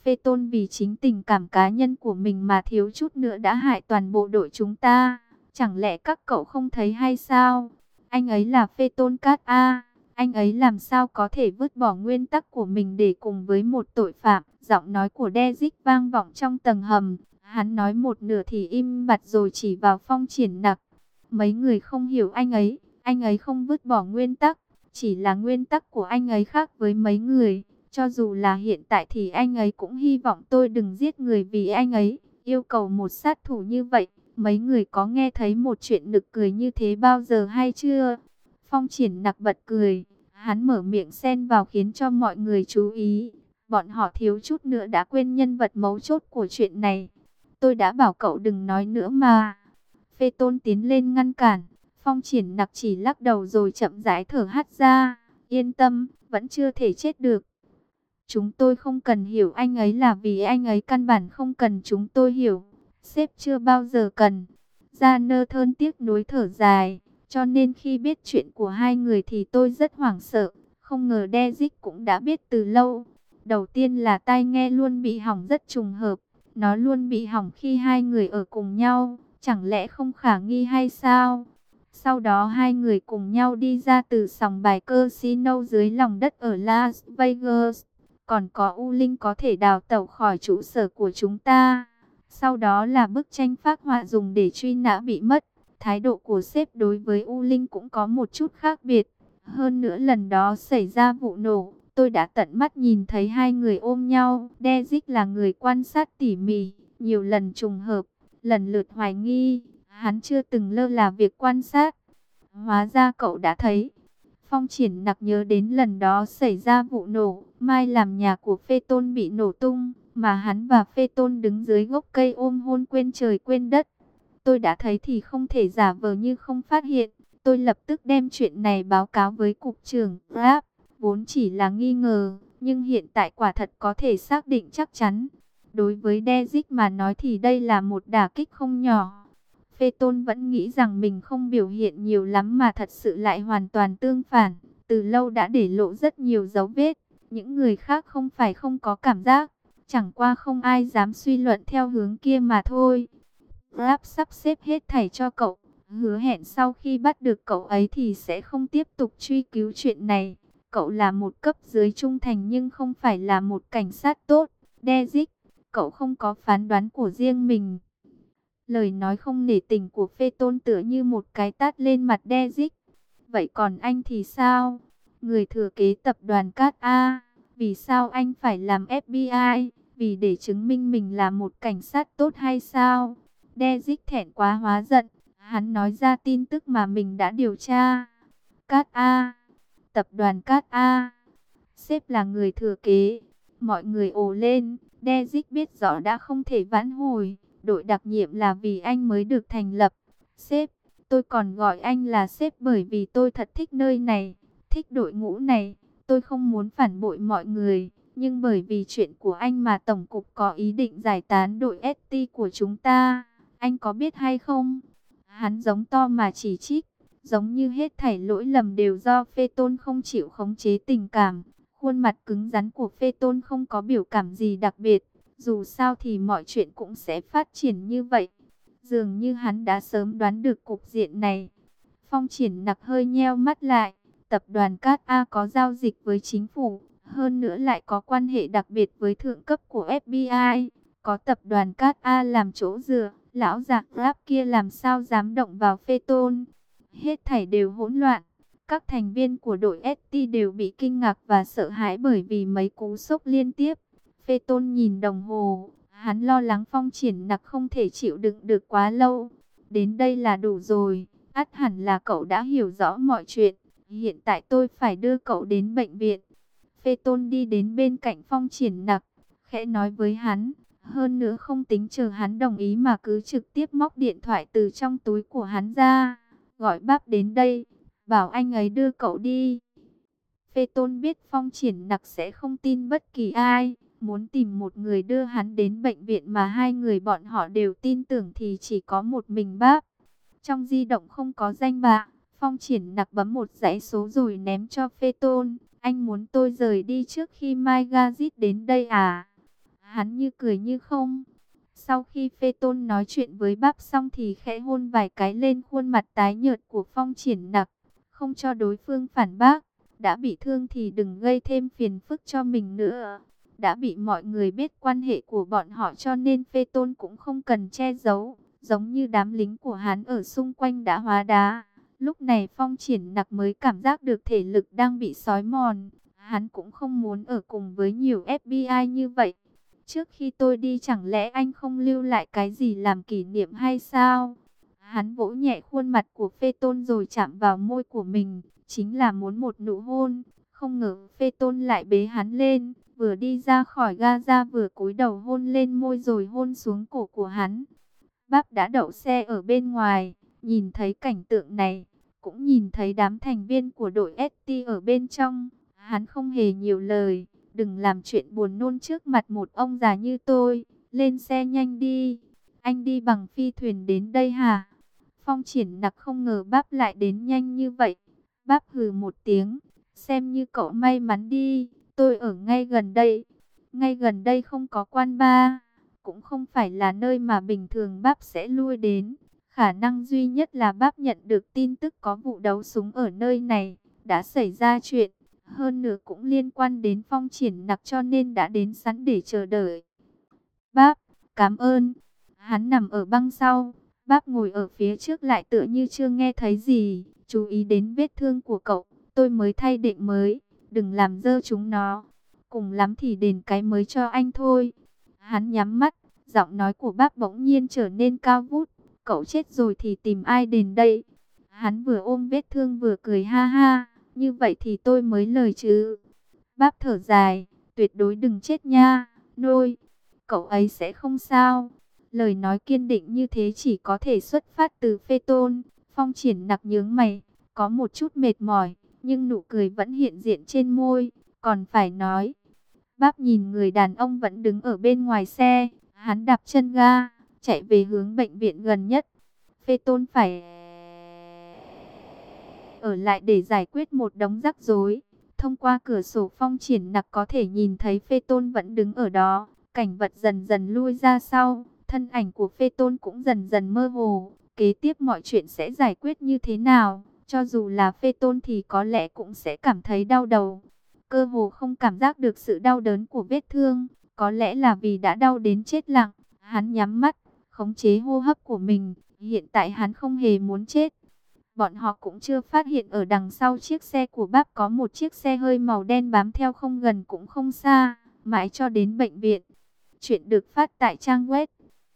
Phê Tôn vì chính tình cảm cá nhân của mình mà thiếu chút nữa đã hại toàn bộ đội chúng ta. Chẳng lẽ các cậu không thấy hay sao? Anh ấy là Phê Tôn Cát A. Anh ấy làm sao có thể vứt bỏ nguyên tắc của mình để cùng với một tội phạm? Giọng nói của Dezic vang vọng trong tầng hầm. Hắn nói một nửa thì im bặt rồi chỉ vào Phong Triển Nặc. Mấy người không hiểu anh ấy không vứt bỏ nguyên tắc. Chỉ là nguyên tắc của anh ấy khác với mấy người. Cho dù là hiện tại thì anh ấy cũng hy vọng tôi đừng giết người vì anh ấy yêu cầu một sát thủ như vậy. Mấy người có nghe thấy một chuyện nực cười như thế bao giờ hay chưa? Phong Triển Nặc bật cười. Hắn mở miệng xen vào khiến cho mọi người chú ý. Bọn họ thiếu chút nữa đã quên nhân vật mấu chốt của chuyện này. Tôi đã bảo cậu đừng nói nữa mà. Phê Tôn tiến lên ngăn cản. Phong Triển Nặc chỉ lắc đầu rồi chậm rãi thở hắt ra. Yên tâm, vẫn chưa thể chết được. Chúng tôi không cần hiểu anh ấy là vì anh ấy căn bản không cần chúng tôi hiểu. Sếp chưa bao giờ cần. Gia Nơ Thơn tiếc nuối thở dài. Cho nên khi biết chuyện của hai người thì tôi rất hoảng sợ. Không ngờ Dezic cũng đã biết từ lâu. Đầu tiên là tai nghe luôn bị hỏng rất trùng hợp. Nó luôn bị hỏng khi hai người ở cùng nhau. Chẳng lẽ không khả nghi hay sao? Sau đó hai người cùng nhau đi ra từ sòng bài casino dưới lòng đất ở Las Vegas. Còn có U Linh có thể đào tẩu khỏi trụ sở của chúng ta. Sau đó là bức tranh phác họa dùng để truy nã bị mất. Thái độ của sếp đối với U Linh cũng có một chút khác biệt. Hơn nữa lần đó xảy ra vụ nổ, tôi đã tận mắt nhìn thấy hai người ôm nhau. Dezic là người quan sát tỉ mỉ, nhiều lần trùng hợp, lần lượt hoài nghi. Hắn chưa từng lơ là việc quan sát. Hóa ra cậu đã thấy. Phong Triển Nặc nhớ đến lần đó xảy ra vụ nổ, mai làm nhà của Phê Tôn bị nổ tung, mà hắn và Phê Tôn đứng dưới gốc cây ôm hôn quên trời quên đất. Tôi đã thấy thì không thể giả vờ như không phát hiện. Tôi lập tức đem chuyện này báo cáo với cục trưởng Grab. Vốn chỉ là nghi ngờ, nhưng hiện tại quả thật có thể xác định chắc chắn. Đối với Dezic mà nói thì đây là một đả kích không nhỏ. Phê Tôn vẫn nghĩ rằng mình không biểu hiện nhiều lắm mà thật sự lại hoàn toàn tương phản. Từ lâu đã để lộ rất nhiều dấu vết. Những người khác không phải không có cảm giác. Chẳng qua không ai dám suy luận theo hướng kia mà thôi. Grab sắp xếp hết thảy cho cậu. Hứa hẹn sau khi bắt được cậu ấy thì sẽ không tiếp tục truy cứu chuyện này. Cậu là một cấp dưới trung thành nhưng không phải là một cảnh sát tốt. Dezic, cậu không có phán đoán của riêng mình. Lời nói không nể tình của Phê Tôn tựa như một cái tát lên mặt Dezic. Vậy còn anh thì sao? Người thừa kế tập đoàn Cát A. Vì sao anh phải làm FBI? Vì để chứng minh mình là một cảnh sát tốt hay sao? Dezic thẹn quá hóa giận. Hắn nói ra tin tức mà mình đã điều tra. Cát A. Tập đoàn Cát A. Sếp là người thừa kế. Mọi người ồ lên. Dezic biết rõ đã không thể vãn hồi. Đội đặc nhiệm là vì anh mới được thành lập. Sếp, tôi còn gọi anh là sếp bởi vì tôi thật thích nơi này, thích đội ngũ này. Tôi không muốn phản bội mọi người, nhưng bởi vì chuyện của anh mà Tổng cục có ý định giải tán đội ST của chúng ta. Anh có biết hay không? Hắn giống to mà chỉ trích, giống như hết thảy lỗi lầm đều do Phê Tôn không chịu khống chế tình cảm. Khuôn mặt cứng rắn của Phê Tôn không có biểu cảm gì đặc biệt. Dù sao thì mọi chuyện cũng sẽ phát triển như vậy. Dường như hắn đã sớm đoán được cục diện này. Phong Triển Nặc hơi nheo mắt lại. Tập đoàn Cát A có giao dịch với chính phủ. Hơn nữa lại có quan hệ đặc biệt với thượng cấp của FBI. Có tập đoàn Cát A làm chỗ dựa. Lão già Grab kia làm sao dám động vào Phê Tôn. Hết thảy đều hỗn loạn. Các thành viên của đội ST đều bị kinh ngạc và sợ hãi bởi vì mấy cú sốc liên tiếp. Phê Tôn nhìn đồng hồ, hắn lo lắng Phong Triển Nặc không thể chịu đựng được quá lâu. Đến đây là đủ rồi, ắt hẳn là cậu đã hiểu rõ mọi chuyện. Hiện tại tôi phải đưa cậu đến bệnh viện. Phê Tôn đi đến bên cạnh Phong Triển Nặc, khẽ nói với hắn. Hơn nữa không tính chờ hắn đồng ý mà cứ trực tiếp móc điện thoại từ trong túi của hắn ra. Gọi bác đến đây, bảo anh ấy đưa cậu đi. Phê Tôn biết Phong Triển Nặc sẽ không tin bất kỳ ai. Muốn tìm một người đưa hắn đến bệnh viện mà hai người bọn họ đều tin tưởng thì chỉ có một mình bác. Trong di động không có danh bạ, Phong Triển Nặc bấm một dãy số rồi ném cho Phê Tôn. Anh muốn tôi rời đi trước khi Mai Gazit đến đây à? Hắn như cười như không. Sau khi Phê Tôn nói chuyện với Báp xong thì khẽ hôn vài cái lên khuôn mặt tái nhợt của Phong Triển Nặc, không cho đối phương phản bác. Đã bị thương thì đừng gây thêm phiền phức cho mình nữa. Đã bị mọi người biết quan hệ của bọn họ cho nên Phê Tôn cũng không cần che giấu. Giống như đám lính của hắn ở xung quanh đã hóa đá. Lúc này Phong Triển Nặc mới cảm giác được thể lực đang bị xói mòn. Hắn cũng không muốn ở cùng với nhiều FBI như vậy. Trước khi tôi đi chẳng lẽ anh không lưu lại cái gì làm kỷ niệm hay sao? Hắn vỗ nhẹ khuôn mặt của Phê Tôn rồi chạm vào môi của mình. Chính là muốn một nụ hôn. Không ngờ Phê Tôn lại bế hắn lên. Vừa đi ra khỏi Gaza vừa cúi đầu hôn lên môi rồi hôn xuống cổ của hắn. Báp đã đậu xe ở bên ngoài. Nhìn thấy cảnh tượng này. Cũng nhìn thấy đám thành viên của đội ST ở bên trong. Hắn không hề nhiều lời. Đừng làm chuyện buồn nôn trước mặt một ông già như tôi. Lên xe nhanh đi. Anh đi bằng phi thuyền đến đây hả? Phong Triển Nặc không ngờ Báp lại đến nhanh như vậy. Báp hừ một tiếng. Xem như cậu may mắn đi. Tôi ở ngay gần đây. Ngay gần đây không có quan bar. Cũng không phải là nơi mà bình thường Báp sẽ lui đến. Khả năng duy nhất là Báp nhận được tin tức có vụ đấu súng ở nơi này. Đã xảy ra chuyện. Hơn nữa cũng liên quan đến Phong Triển Nặc cho nên đã đến sẵn để chờ đợi. Báp, cảm ơn. Hắn nằm ở băng sau. Báp ngồi ở phía trước lại tựa như chưa nghe thấy gì. Chú ý đến vết thương của cậu. Tôi mới thay đệm mới. Đừng làm dơ chúng nó. Cùng lắm thì đền cái mới cho anh thôi. Hắn nhắm mắt. Giọng nói của Báp bỗng nhiên trở nên cao vút. Cậu chết rồi thì tìm ai đền đây? Hắn vừa ôm vết thương vừa cười ha ha. Như vậy thì tôi mới lời chứ. Báp thở dài. Tuyệt đối đừng chết nha. Nôi. Cậu ấy sẽ không sao. Lời nói kiên định như thế chỉ có thể xuất phát từ Phê Tôn. Phong Triển Nặc nhướng mày. Có một chút mệt mỏi. Nhưng nụ cười vẫn hiện diện trên môi. Còn phải nói. Báp nhìn người đàn ông vẫn đứng ở bên ngoài xe. Hắn đạp chân ga. Chạy về hướng bệnh viện gần nhất. Phê Tôn phải ở lại để giải quyết một đống rắc rối. Thông qua cửa sổ Phong Triển Nặc có thể nhìn thấy Phê Tôn vẫn đứng ở đó. Cảnh vật dần dần lui ra sau. Thân ảnh của Phê Tôn cũng dần dần mơ hồ. Kế tiếp mọi chuyện sẽ giải quyết như thế nào? Cho dù là Phê Tôn thì có lẽ cũng sẽ cảm thấy đau đầu. Cơ hồ không cảm giác được sự đau đớn của vết thương. Có lẽ là vì đã đau đến chết lặng. Hắn nhắm mắt, khống chế hô hấp của mình. Hiện tại hắn không hề muốn chết. Bọn họ cũng chưa phát hiện ở đằng sau chiếc xe của Báp có một chiếc xe hơi màu đen bám theo không gần cũng không xa. Mãi cho đến bệnh viện. Chuyện được phát tại trang web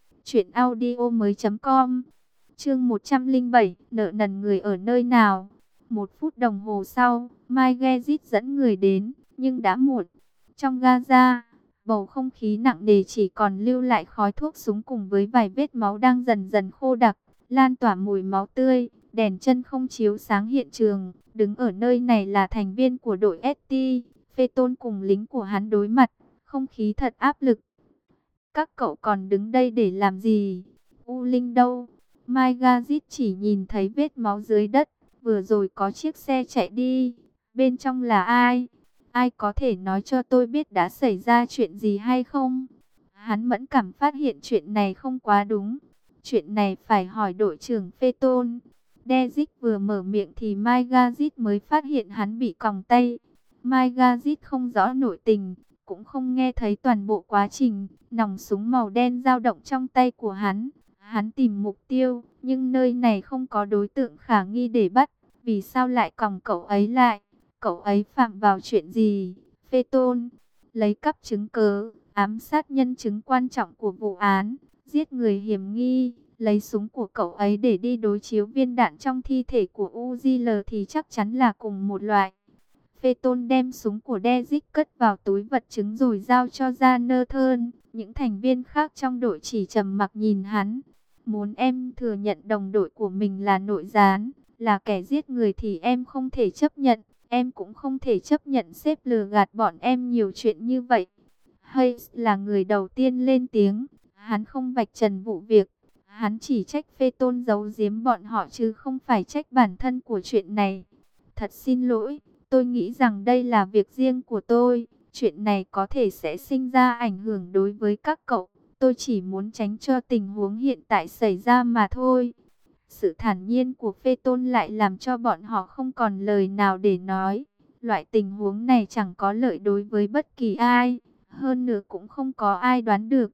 truyệnaudiomoi.com. Chương 107, nợ nần người ở nơi nào? 1 phút đồng hồ sau, Mai Gezit dẫn người đến, nhưng đã muộn. Trong Gaza, bầu không khí nặng nề chỉ còn lưu lại khói thuốc súng cùng với vài vết máu đang dần dần khô đặc, lan tỏa mùi máu tươi. Đèn chân không chiếu sáng hiện trường. Đứng ở nơi này là thành viên của đội ST. Phê Tôn cùng lính của hắn đối mặt. Không khí thật áp lực. Các cậu còn đứng đây để làm gì? U Linh đâu? Mai Gazit chỉ nhìn thấy vết máu dưới đất. Vừa rồi có chiếc xe chạy đi. Bên trong là ai? Ai có thể nói cho tôi biết đã xảy ra chuyện gì hay không? Hắn mẫn cảm phát hiện chuyện này không quá đúng. Chuyện này phải hỏi đội trưởng Phê Tôn. Dezic vừa mở miệng thì Mai Gazit mới phát hiện hắn bị còng tay. Mai Gazit không rõ nội tình, cũng không nghe thấy toàn bộ quá trình. Nòng súng màu đen dao động trong tay của hắn. Hắn tìm mục tiêu, nhưng nơi này không có đối tượng khả nghi để bắt. Vì sao lại còng cậu ấy lại? Cậu ấy phạm vào chuyện gì? Phê Tôn lấy cắp chứng cớ, ám sát nhân chứng quan trọng của vụ án, giết người hiểm nghi. Lấy súng của cậu ấy để đi đối chiếu viên đạn trong thi thể của Uzil thì chắc chắn là cùng một loại. Phê Tôn đem súng của Dezic cất vào túi vật chứng rồi giao cho Jonathan. Những thành viên khác trong đội chỉ trầm mặc nhìn hắn. Muốn em thừa nhận đồng đội của mình là nội gián, là kẻ giết người thì em không thể chấp nhận. Em cũng không thể chấp nhận sếp lừa gạt bọn em nhiều chuyện như vậy. Hayes là người đầu tiên lên tiếng. Hắn không vạch trần vụ việc. Hắn chỉ trách Phê Tôn giấu giếm bọn họ chứ không phải trách bản thân của chuyện này. Thật xin lỗi, tôi nghĩ rằng đây là việc riêng của tôi. chuyện này có thể sẽ sinh ra ảnh hưởng đối với các cậu. Tôi chỉ muốn tránh cho tình huống hiện tại xảy ra mà thôi. Sự thản nhiên của Phê Tôn lại làm cho bọn họ không còn lời nào để nói. Loại tình huống này chẳng có lợi đối với bất kỳ ai. Hơn nữa cũng không có ai đoán được.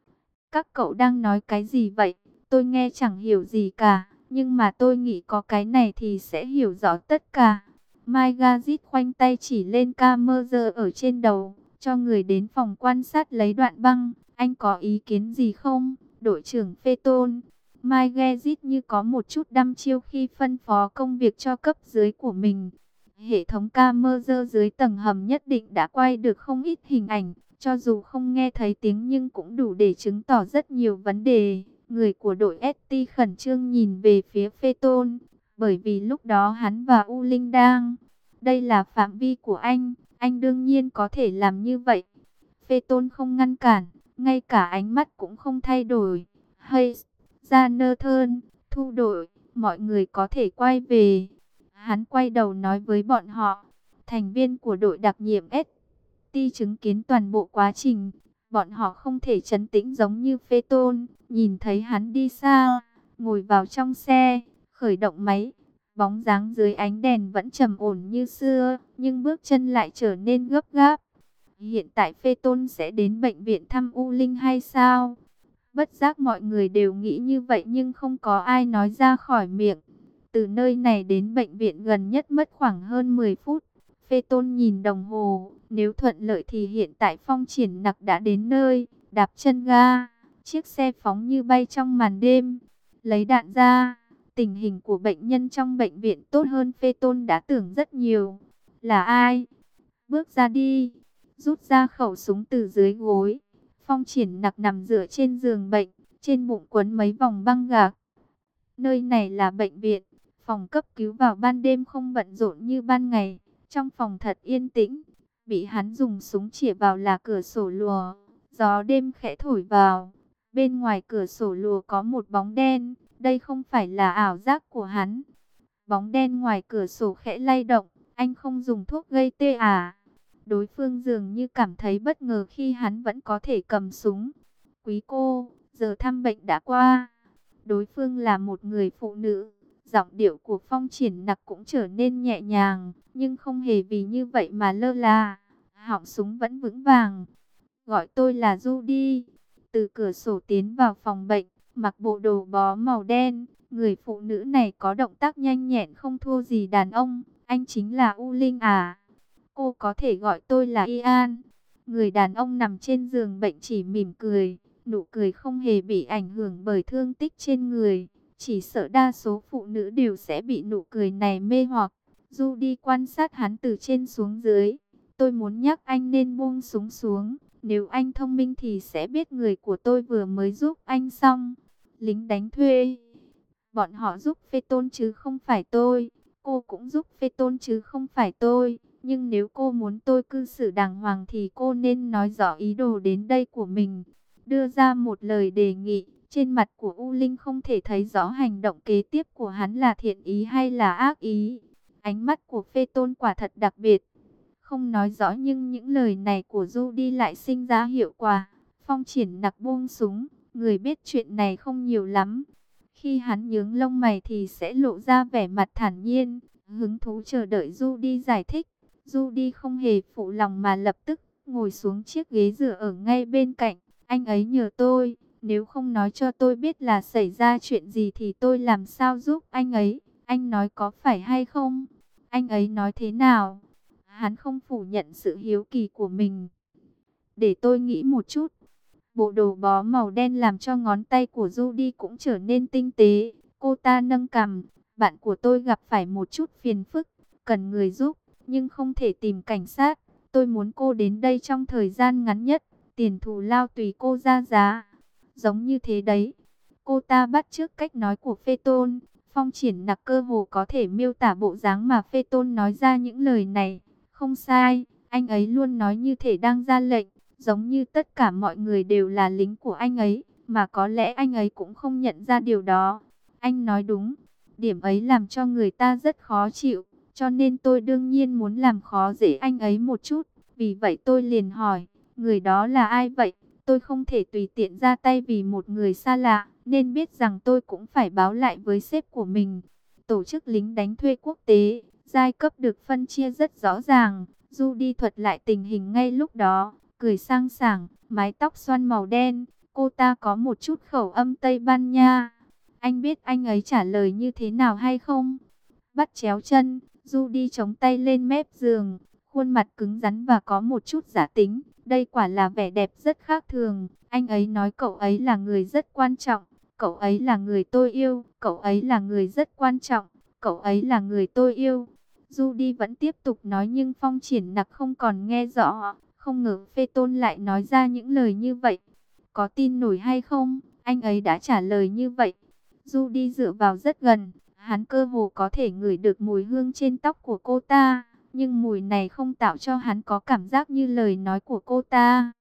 Các cậu đang nói cái gì vậy? Tôi nghe chẳng hiểu gì cả. Nhưng mà tôi nghĩ có cái này thì sẽ hiểu rõ tất cả. Mai Gazit khoanh tay chỉ lên camera ở trên đầu. Cho người đến phòng quan sát lấy đoạn băng. Anh có ý kiến gì không? Đội trưởng Phê Tôn. Mai Gazit như có một chút đăm chiêu khi phân phó công việc cho cấp dưới của mình. Hệ thống camera dưới tầng hầm nhất định đã quay được không ít hình ảnh. Cho dù không nghe thấy tiếng nhưng cũng đủ để chứng tỏ rất nhiều vấn đề. Người của đội ST khẩn trương nhìn về phía Phê Tôn. Bởi vì lúc đó hắn và U Linh đang. Đây là phạm vi của anh đương nhiên có thể làm như vậy. Phê Tôn không ngăn cản, ngay cả ánh mắt cũng không thay đổi. Hay, ra nơ thơn, thu đội, mọi người có thể quay về. Hắn quay đầu nói với bọn họ, thành viên của đội đặc nhiệm ST chứng kiến toàn bộ quá trình. Bọn họ không thể trấn tĩnh giống như Phê Tôn, nhìn thấy hắn đi xa, ngồi vào trong xe, khởi động máy. Bóng dáng dưới ánh đèn vẫn trầm ổn như xưa, nhưng bước chân lại trở nên gấp gáp. Hiện tại Phê Tôn sẽ đến bệnh viện thăm U Linh hay sao? Bất giác mọi người đều nghĩ như vậy nhưng không có ai nói ra khỏi miệng. Từ nơi này đến bệnh viện gần nhất mất khoảng hơn 10 phút. Phê Tôn nhìn đồng hồ, nếu thuận lợi thì hiện tại Phong Triển Nặc đã đến nơi, đạp chân ga. Chiếc xe phóng như bay trong màn đêm, lấy đạn ra. Tình hình của bệnh nhân trong bệnh viện tốt hơn Phê Tôn đã tưởng rất nhiều. Là ai? Bước ra đi, rút ra khẩu súng từ dưới gối. Phong Triển Nặc nằm dựa trên giường bệnh, trên bụng quấn mấy vòng băng gạc. Nơi này là bệnh viện, phòng cấp cứu vào ban đêm không bận rộn như ban ngày. Trong phòng thật yên tĩnh, bị hắn dùng súng chĩa vào là cửa sổ lùa. Gió đêm khẽ thổi vào, bên ngoài cửa sổ lùa có một bóng đen. Đây không phải là ảo giác của hắn. Bóng đen ngoài cửa sổ khẽ lay động. Anh không dùng thuốc gây tê à? Đối phương dường như cảm thấy bất ngờ khi hắn vẫn có thể cầm súng. Quý cô, giờ thăm bệnh đã qua. Đối phương là một người phụ nữ. Giọng điệu của Phong Triển Nặc cũng trở nên nhẹ nhàng, nhưng không hề vì như vậy mà lơ là. Họng súng vẫn vững vàng. Gọi tôi là Judy. Từ cửa sổ tiến vào phòng bệnh, mặc bộ đồ bó màu đen. Người phụ nữ này có động tác nhanh nhẹn không thua gì đàn ông. Anh chính là U Linh à? Cô có thể gọi tôi là Ian. Người đàn ông nằm trên giường bệnh chỉ mỉm cười. Nụ cười không hề bị ảnh hưởng bởi thương tích trên người. Chỉ sợ đa số phụ nữ đều sẽ bị nụ cười này mê hoặc. Judy quan sát hắn từ trên xuống dưới. Tôi muốn nhắc anh nên buông súng xuống. Nếu anh thông minh thì sẽ biết người của tôi vừa mới giúp anh xong. Lính đánh thuê. Bọn họ giúp Phê Tôn chứ không phải tôi. Cô cũng giúp Phê Tôn chứ không phải tôi. Nhưng nếu cô muốn tôi cư xử đàng hoàng thì cô nên nói rõ ý đồ đến đây của mình. Đưa ra một lời đề nghị. Trên mặt của U Linh không thể thấy rõ hành động kế tiếp của hắn là thiện ý hay là ác ý. Ánh mắt của Phê Tôn quả thật đặc biệt. Không nói rõ nhưng những lời này của Judy lại sinh ra hiệu quả. Phong Triển Nặc buông súng. Người biết chuyện này không nhiều lắm. Khi hắn nhướng lông mày thì sẽ lộ ra vẻ mặt thản nhiên. Hứng thú chờ đợi Judy giải thích. Judy không hề phụ lòng mà lập tức ngồi xuống chiếc ghế dựa ở ngay bên cạnh. Anh ấy nhờ tôi. Nếu không nói cho tôi biết là xảy ra chuyện gì thì tôi làm sao giúp anh ấy. Anh nói có phải hay không? Anh ấy nói thế nào? Hắn không phủ nhận sự hiếu kỳ của mình. Để tôi nghĩ một chút. Bộ đồ bó màu đen làm cho ngón tay của Judy cũng trở nên tinh tế. Cô ta nâng cằm. Bạn của tôi gặp phải một chút phiền phức. Cần người giúp. Nhưng không thể tìm cảnh sát. Tôi muốn cô đến đây trong thời gian ngắn nhất. Tiền thù lao tùy cô ra giá. Giống như thế đấy. Cô ta bắt chước cách nói của Phê Tôn. Phong Triển Nặc cơ hồ có thể miêu tả bộ dáng mà Phê Tôn nói ra những lời này. Không sai, anh ấy luôn nói như thể đang ra lệnh. Giống như tất cả mọi người đều là lính của anh ấy. Mà có lẽ anh ấy cũng không nhận ra điều đó. Anh nói đúng. Điểm ấy làm cho người ta rất khó chịu. Cho nên tôi đương nhiên muốn làm khó dễ anh ấy một chút. Vì vậy tôi liền hỏi, người đó là ai vậy? Tôi không thể tùy tiện ra tay vì một người xa lạ, nên biết rằng tôi cũng phải báo lại với sếp của mình. Tổ chức lính đánh thuê quốc tế, giai cấp được phân chia rất rõ ràng. Judy thuật lại tình hình ngay lúc đó, cười sang sảng, mái tóc xoăn màu đen. Cô ta có một chút khẩu âm Tây Ban Nha. Anh biết anh ấy trả lời như thế nào hay không? Bắt chéo chân, Judy chống tay lên mép giường, khuôn mặt cứng rắn và có một chút giả tính. Đây quả là vẻ đẹp rất khác thường. Anh ấy nói cậu ấy là người rất quan trọng. Cậu ấy là người tôi yêu. Cậu ấy là người rất quan trọng. Cậu ấy là người tôi yêu. Judy vẫn tiếp tục nói nhưng Phong Triển Nặc không còn nghe rõ. Không ngờ Phê Tôn lại nói ra những lời như vậy. Có tin nổi hay không? Anh ấy đã trả lời như vậy. Judy dựa vào rất gần. Hắn cơ hồ có thể ngửi được mùi hương trên tóc của cô ta. Nhưng mùi này không tạo cho hắn có cảm giác như lời nói của cô ta.